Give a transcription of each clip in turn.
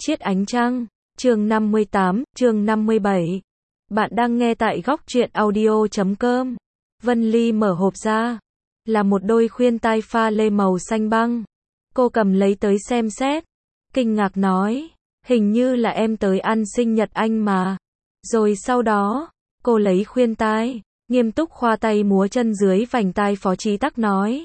Chiết ánh trăng, chương 58, chương 57. Bạn đang nghe tại góc truyện audio.com. Vân Ly mở hộp ra, là một đôi khuyên tai pha lê màu xanh băng. Cô cầm lấy tới xem xét, kinh ngạc nói, hình như là em tới ăn sinh nhật anh mà. Rồi sau đó, cô lấy khuyên tai, nghiêm túc khoa tay múa chân dưới vành tai Phó Chí Tắc nói.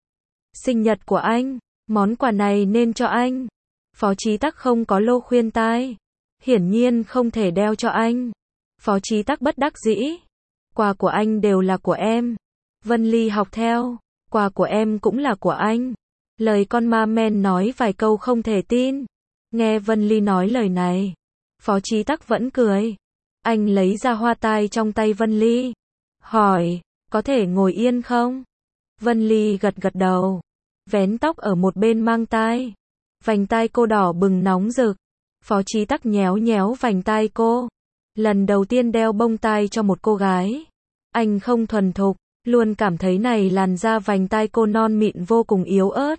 Sinh nhật của anh, món quà này nên cho anh. Phó Chí Tắc không có lô khuyên tai, hiển nhiên không thể đeo cho anh. Phó Chí Tắc bất đắc dĩ, quà của anh đều là của em. Vân Ly học theo, quà của em cũng là của anh. Lời con ma men nói vài câu không thể tin. Nghe Vân Ly nói lời này, Phó Chí Tắc vẫn cười. Anh lấy ra hoa tai trong tay Vân Ly, hỏi, có thể ngồi yên không? Vân Ly gật gật đầu, vén tóc ở một bên mang tai. Vành tai cô đỏ bừng nóng rực. Phó Chí Tắc nhéo nhéo vành tai cô. Lần đầu tiên đeo bông tai cho một cô gái. Anh không thuần thục, luôn cảm thấy này làn da vành tai cô non mịn vô cùng yếu ớt.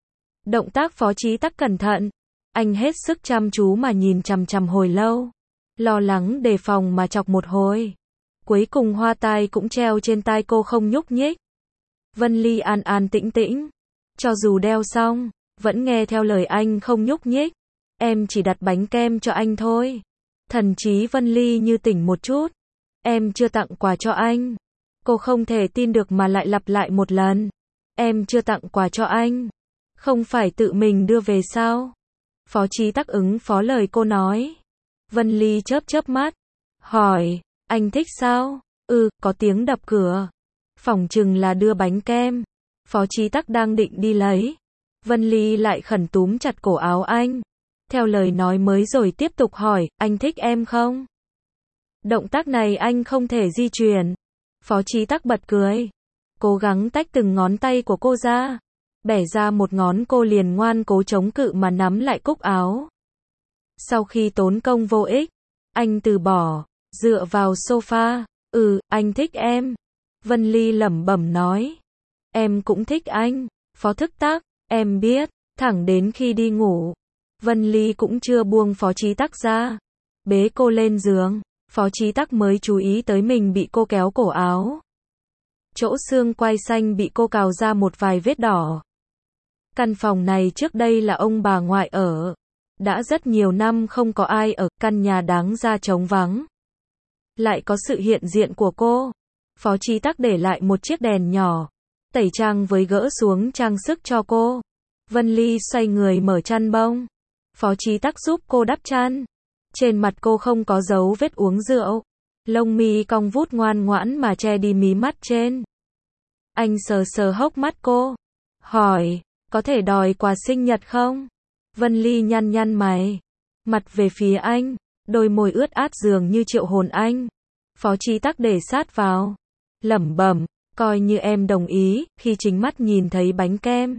Động tác Phó Chí Tắc cẩn thận. Anh hết sức chăm chú mà nhìn chằm chằm hồi lâu. Lo lắng đề phòng mà chọc một hồi. Cuối cùng hoa tai cũng treo trên tai cô không nhúc nhích. Vân Ly an an tĩnh tĩnh. Cho dù đeo xong, vẫn nghe theo lời anh không nhúc nhích. Em chỉ đặt bánh kem cho anh thôi. Thần trí Vân Ly như tỉnh một chút. Em chưa tặng quà cho anh. Cô không thể tin được mà lại lặp lại một lần. Em chưa tặng quà cho anh. Không phải tự mình đưa về sao? Phó Chí Tắc ứng phó lời cô nói. Vân Ly chớp chớp mắt, hỏi, anh thích sao? Có tiếng đập cửa. Phỏng chừng là đưa bánh kem. Phó Chí Tắc đang định đi lấy. Vân Ly lại khẩn túm chặt cổ áo anh. Theo lời nói mới rồi tiếp tục hỏi, anh thích em không? Động tác này anh không thể di chuyển. Phó Chí Tắc bật cười. Cố gắng tách từng ngón tay của cô ra. Bẻ ra một ngón cô liền ngoan cố chống cự mà nắm lại cúc áo. Sau khi tốn công vô ích, anh từ bỏ, dựa vào sofa. Anh thích em. Vân Ly lẩm bẩm nói. Em cũng thích anh. Phó Thức Tắc, em biết, thẳng đến khi đi ngủ. Vân Ly cũng chưa buông Phó Chí Tắc ra. Bế cô lên giường, Phó Chí Tắc mới chú ý tới mình bị cô kéo cổ áo. Chỗ xương quai xanh bị cô cào ra một vài vết đỏ. Căn phòng này trước đây là ông bà ngoại ở. Đã rất nhiều năm không có ai ở, căn nhà đáng ra trống vắng. Lại có sự hiện diện của cô. Phó Chí Tắc để lại một chiếc đèn nhỏ, tẩy trang với gỡ xuống trang sức cho cô. Vân Ly xoay người mở chăn bông. Phó Chí Tắc giúp cô đắp chăn. Trên mặt cô không có dấu vết uống rượu. Lông mi cong vút ngoan ngoãn mà che đi mí mắt trên. Anh sờ sờ hốc mắt cô. Hỏi, có thể đòi quà sinh nhật không? Vân Ly nhăn nhăn mày. Mặt về phía anh. Đôi môi ướt át dường như triệu hồn anh. Phó Chí Tắc để sát vào. Lẩm bẩm, coi như em đồng ý, khi chính mắt nhìn thấy bánh kem.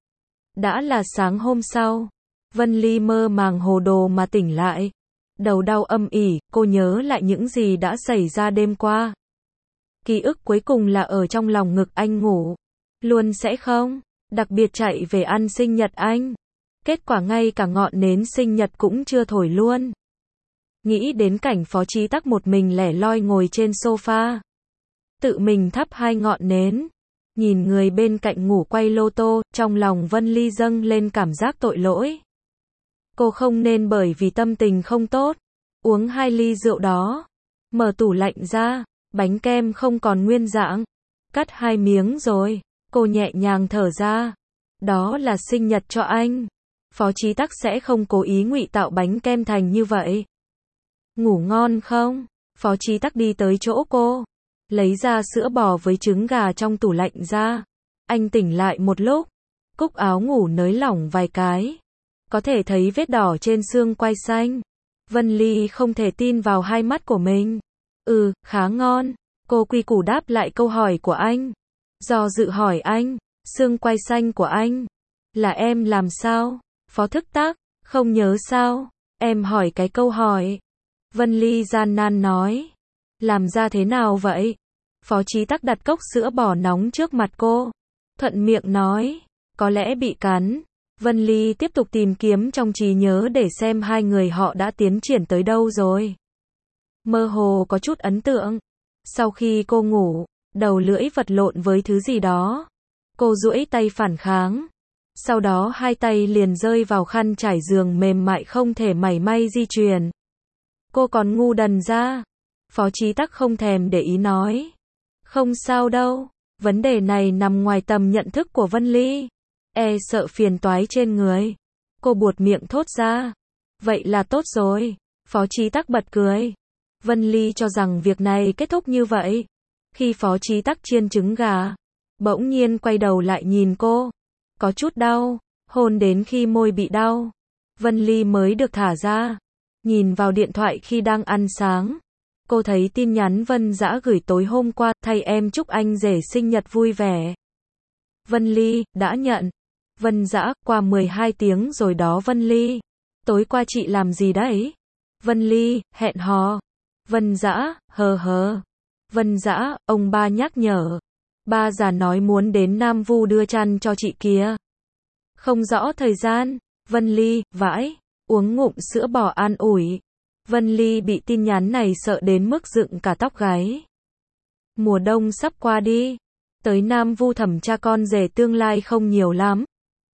Đã là sáng hôm sau. Vân Ly mơ màng hồ đồ mà tỉnh lại. Đầu đau âm ỉ, cô nhớ lại những gì đã xảy ra đêm qua. Ký ức cuối cùng là ở trong lòng ngực anh ngủ. Luôn sẽ không, đặc biệt chạy về ăn sinh nhật anh. Kết quả ngay cả ngọn nến sinh nhật cũng chưa thổi luôn. Nghĩ đến cảnh Phó Chí Tắc một mình lẻ loi ngồi trên sofa. Tự mình thắp 2 ngọn nến. Nhìn người bên cạnh ngủ quay lô tô, trong lòng Vân Ly dâng lên cảm giác tội lỗi. Cô không nên bởi vì tâm tình không tốt, uống 2 ly rượu đó. Mở tủ lạnh ra, bánh kem không còn nguyên dạng. Cắt 2 miếng rồi, cô nhẹ nhàng thở ra. Đó là sinh nhật cho anh. Phó Chí Tắc sẽ không cố ý ngụy tạo bánh kem thành như vậy. Ngủ ngon không? Phó Chí Tắc đi tới chỗ cô, lấy ra sữa bò với trứng gà trong tủ lạnh ra. Anh tỉnh lại một lúc, cúc áo ngủ nới lỏng vài cái. Có thể thấy vết đỏ trên xương quai xanh. Vân Ly không thể tin vào hai mắt của mình. Khá ngon. Cô quy củ đáp lại câu hỏi của anh. Do dự hỏi anh, xương quai xanh của anh là em làm sao? Phó Thức Tắc, không nhớ sao? Em hỏi cái câu hỏi. Vân Ly gian nan nói. Làm ra thế nào vậy? Phó Chí Tắc đặt cốc sữa bò nóng trước mặt cô. Thuận miệng nói. Có lẽ bị cắn. Vân Ly tiếp tục tìm kiếm trong trí nhớ để xem hai người họ đã tiến triển tới đâu rồi. Mơ hồ có chút ấn tượng. Sau khi cô ngủ, đầu lưỡi vật lộn với thứ gì đó. Cô duỗi tay phản kháng. Sau đó hai tay liền rơi vào khăn trải giường mềm mại không thể mảy may di chuyển. Cô còn ngu đần ra. Phó Chí Tắc không thèm để ý nói. Không sao đâu, vấn đề này nằm ngoài tầm nhận thức của Vân Ly. E sợ phiền toái trên người. Cô buột miệng thốt ra. Vậy là tốt rồi. Phó Chí Tắc bật cười. Vân Ly cho rằng việc này kết thúc như vậy. Khi Phó Chí Tắc chiên trứng gà, bỗng nhiên quay đầu lại nhìn cô. Có chút đau, hôn đến khi môi bị đau. Vân Ly mới được thả ra. Nhìn vào điện thoại khi đang ăn sáng. Cô thấy tin nhắn Vân Dã gửi tối hôm qua, thay em chúc anh rể sinh nhật vui vẻ. Vân Ly, đã nhận. Vân Dã, qua 12 tiếng rồi đó Vân Ly. Tối qua chị làm gì đấy? Vân Ly, hẹn hò. Vân Dã, hờ hờ. Vân Dã, ông ba nhắc nhở. Ba già nói muốn đến Nam Vu đưa chăn cho chị kia. Không rõ thời gian. Vân Ly, vãi. Uống ngụm sữa bò an ủi. Vân Ly bị tin nhắn này sợ đến mức dựng cả tóc gáy. Mùa đông sắp qua đi. Tới Nam Vu thẩm cha con rể tương lai không nhiều lắm.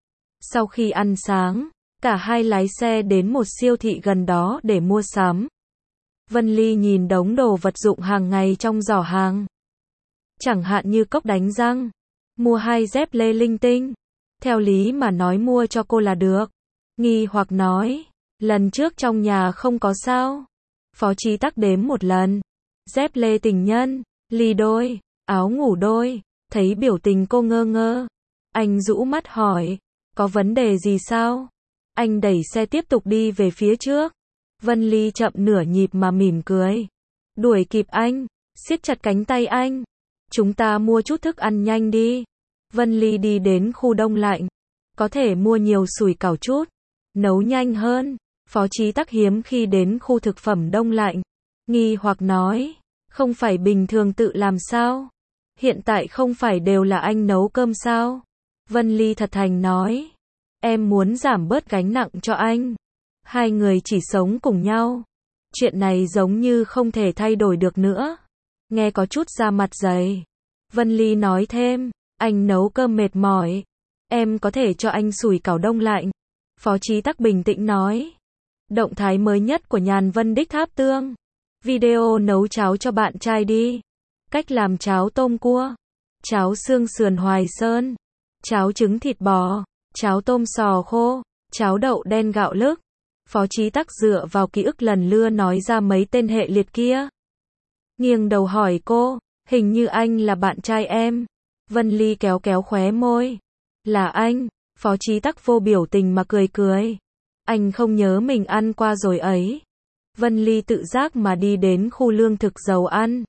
Sau khi ăn sáng, cả hai lái xe đến một siêu thị gần đó để mua sắm. Vân Ly nhìn đống đồ vật dụng hàng ngày trong giỏ hàng. Chẳng hạn như cốc đánh răng. Mua 2 dép lê linh tinh. Theo lý mà nói mua cho cô là được. Nghi hoặc nói. Lần trước trong nhà không có sao. Phó Chí Tắc đếm một lần. Dép lê tình nhân, ly đôi, áo ngủ đôi. Thấy biểu tình cô ngơ ngơ. Anh rũ mắt hỏi. Có vấn đề gì sao? Anh đẩy xe tiếp tục đi về phía trước. Vân Ly chậm nửa nhịp mà mỉm cười. Đuổi kịp anh. Siết chặt cánh tay anh. Chúng ta mua chút thức ăn nhanh đi. Vân Ly đi đến khu đông lạnh. Có thể mua nhiều sủi cảo chút. Nấu nhanh hơn. Phó Chí Tắc hiếm khi đến khu thực phẩm đông lạnh. Nghi hoặc nói. Không phải bình thường tự làm sao? Hiện tại không phải đều là anh nấu cơm sao? Vân Ly thật thành nói. Em muốn giảm bớt gánh nặng cho anh. Hai người chỉ sống cùng nhau. Chuyện này giống như không thể thay đổi được nữa. Nghe có chút ra mặt dày. Vân Ly nói thêm. Anh nấu cơm mệt mỏi. Em có thể cho anh sủi cảo đông lạnh. Phó Chí Tắc bình tĩnh nói. Động thái mới nhất của Nhàn Vân đích tháp tương. Video nấu cháo cho bạn trai đi. Cách làm cháo tôm cua. Cháo xương sườn Hoài Sơn. Cháo trứng thịt bò. Cháo tôm sò khô. Cháo đậu đen gạo lứt. Phó Chí Tắc dựa vào ký ức lần lưa nói ra mấy tên hệ liệt kia. Nghiêng đầu hỏi cô. Hình như anh là bạn trai em. Vân Ly kéo kéo khóe môi. Là anh. Phó Chí Tắc vô biểu tình mà cười cười. Anh không nhớ mình ăn qua rồi ấy. Vân Ly tự giác mà đi đến khu lương thực dầu ăn.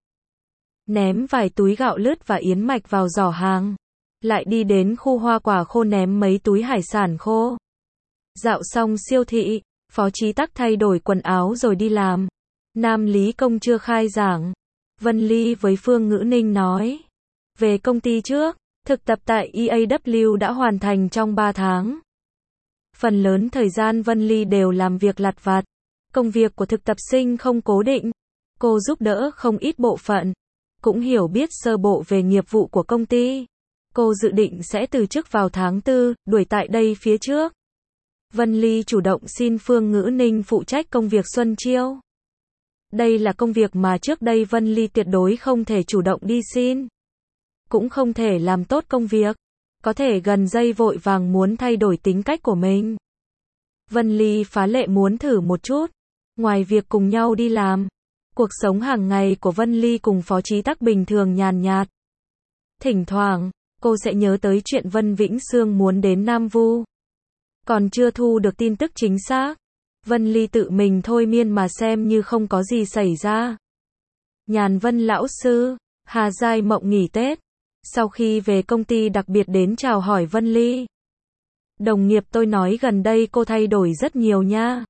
Ném vài túi gạo lứt và yến mạch vào giỏ hàng. Lại đi đến khu hoa quả khô ném mấy túi hải sản khô. Dạo xong siêu thị, Phó Chí Tắc thay đổi quần áo rồi đi làm. Nam Lý Công chưa khai giảng. Vân Ly với Phương Ngữ Ninh nói. Về công ty trước, thực tập tại EAW đã hoàn thành trong 3 tháng. Phần lớn thời gian Vân Ly đều làm việc lặt vặt. Công việc của thực tập sinh không cố định. Cô giúp đỡ không ít bộ phận. Cũng hiểu biết sơ bộ về nghiệp vụ của công ty. Cô dự định sẽ từ chức vào tháng 4, đuổi tại đây phía trước. Vân Ly chủ động xin Phương Ngữ Ninh phụ trách công việc Xuân Chiêu. Đây là công việc mà trước đây Vân Ly tuyệt đối không thể chủ động đi xin. Cũng không thể làm tốt công việc. Có thể gần giây vội vàng muốn thay đổi tính cách của mình. Vân Ly phá lệ muốn thử một chút. Ngoài việc cùng nhau đi làm, cuộc sống hàng ngày của Vân Ly cùng Phó Chí Tắc bình thường nhàn nhạt. Thỉnh thoảng, cô sẽ nhớ tới chuyện Vân Vĩnh Sương muốn đến Nam Vu. Còn chưa thu được tin tức chính xác. Vân Ly tự mình thôi miên mà xem như không có gì xảy ra. Nhàn Vân lão sư, Hà Giai Mộng nghỉ Tết. Sau khi về công ty đặc biệt đến chào hỏi Vân Ly. Đồng nghiệp tôi nói gần đây cô thay đổi rất nhiều nha.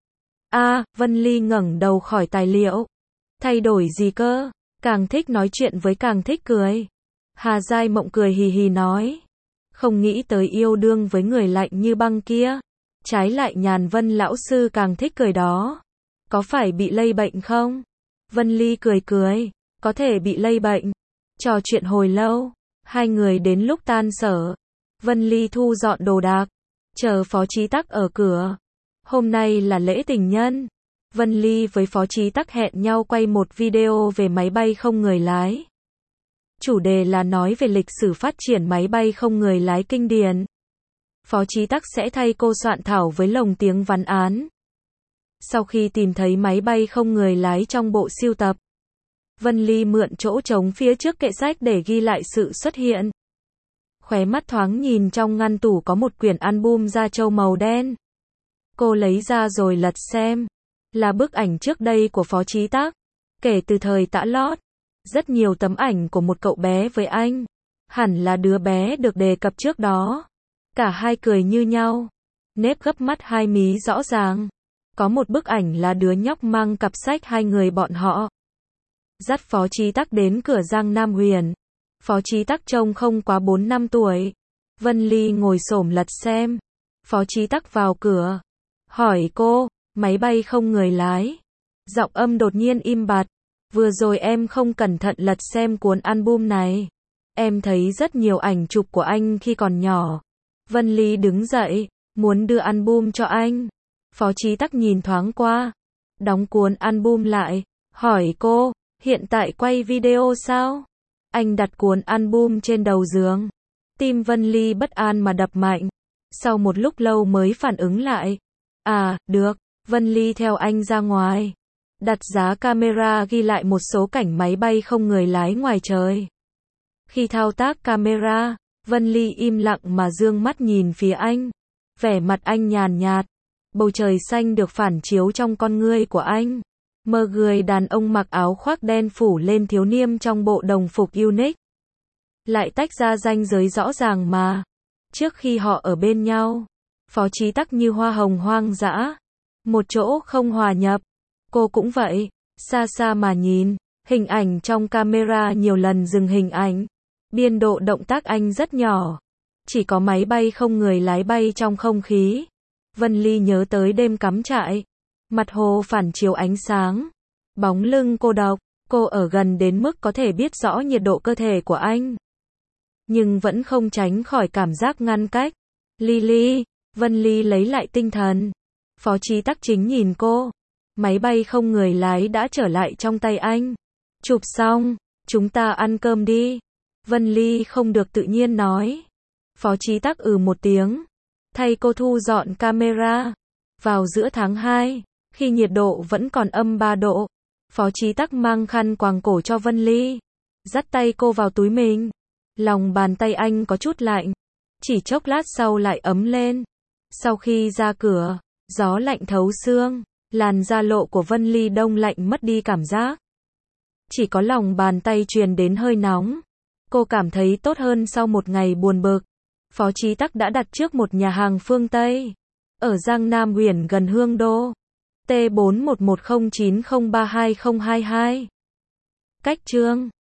Vân Ly ngẩng đầu khỏi tài liệu. Thay đổi gì cơ? Càng thích nói chuyện với càng thích cười. Hà Giai Mộng cười hì hì nói. Không nghĩ tới yêu đương với người lạnh như băng kia. Trái lại Nhàn Vân lão sư càng thích cười đó. Có phải bị lây bệnh không? Vân Ly cười cười. Có thể bị lây bệnh. Trò chuyện hồi lâu. Hai người đến lúc tan sở. Vân Ly thu dọn đồ đạc. Chờ Phó Chí Tắc ở cửa. Hôm nay là lễ tình nhân. Vân Ly với Phó Chí Tắc hẹn nhau quay một video về máy bay không người lái. Chủ đề là nói về lịch sử phát triển máy bay không người lái kinh điển. Phó Chí Tắc sẽ thay cô soạn thảo với lồng tiếng văn án. Sau khi tìm thấy máy bay không người lái trong bộ sưu tập, Vân Ly mượn chỗ trống phía trước kệ sách để ghi lại sự xuất hiện. Khóe mắt thoáng nhìn trong ngăn tủ có một quyển album da trâu màu đen. Cô lấy ra rồi lật xem. Là bức ảnh trước đây của Phó Chí Tắc. Kể từ thời tã lót. Rất nhiều tấm ảnh của một cậu bé với anh. Hẳn là đứa bé được đề cập trước đó. Cả hai cười như nhau. Nếp gấp mắt hai mí rõ ràng. Có một bức ảnh là đứa nhóc mang cặp sách hai người bọn họ. Dắt Phó Chí Tắc đến cửa Giang Nam Huyền. Phó Chí Tắc trông không quá 4-5 tuổi. Vân Ly ngồi xổm lật xem. Phó Chí Tắc vào cửa. Hỏi cô, máy bay không người lái. Giọng âm đột nhiên im bặt. Vừa rồi em không cẩn thận lật xem cuốn album này. Em thấy rất nhiều ảnh chụp của anh khi còn nhỏ. Vân Ly đứng dậy, muốn đưa album cho anh. Phó Chí Tắc nhìn thoáng qua. Đóng cuốn album lại. Hỏi cô, hiện tại quay video sao? Anh đặt cuốn album trên đầu giường. Tim Vân Ly bất an mà đập mạnh. Sau một lúc lâu mới phản ứng lại. À, được. Vân Ly theo anh ra ngoài. Đặt giá camera ghi lại một số cảnh máy bay không người lái ngoài trời. Khi thao tác camera, Vân Ly im lặng mà dương mắt nhìn phía anh. Vẻ mặt anh nhàn nhạt. Bầu trời xanh được phản chiếu trong con ngươi của anh. Mơ người đàn ông mặc áo khoác đen phủ lên thiếu niêm trong bộ đồng phục unique. Lại tách ra ranh giới rõ ràng mà. Trước khi họ ở bên nhau, Phó Chí Tắc như hoa hồng hoang dã. Một chỗ không hòa nhập. Cô cũng vậy, xa xa mà nhìn. Hình ảnh trong camera nhiều lần dừng hình ảnh. Biên độ động tác anh rất nhỏ. Chỉ có máy bay không người lái bay trong không khí. Vân Ly nhớ tới đêm cắm trại. Mặt hồ phản chiếu ánh sáng. Bóng lưng cô độc. Cô ở gần đến mức có thể biết rõ nhiệt độ cơ thể của anh. Nhưng vẫn không tránh khỏi cảm giác ngăn cách. Ly. Vân Ly lấy lại tinh thần. Phó Chí Tắc chính nhìn cô. Máy bay không người lái đã trở lại trong tay anh. Chụp xong, chúng ta ăn cơm đi. Vân Ly không được tự nhiên nói. Phó Chí Tắc một tiếng. Thay cô thu dọn camera. Vào giữa tháng 2, khi nhiệt độ vẫn còn âm 3 độ, Phó Chí Tắc mang khăn quàng cổ cho Vân Ly. Dắt tay cô vào túi mình. Lòng bàn tay anh có chút lạnh. Chỉ chốc lát sau lại ấm lên. Sau khi ra cửa, gió lạnh thấu xương. Làn da lộ của Vân Ly đông lạnh mất đi cảm giác. Chỉ có lòng bàn tay truyền đến hơi nóng. Cô cảm thấy tốt hơn sau một ngày buồn bực. Phó Chí Tắc đã đặt trước một nhà hàng phương Tây. Ở Giang Nam Huyền gần Hương Đô. T41109032022. Cách chương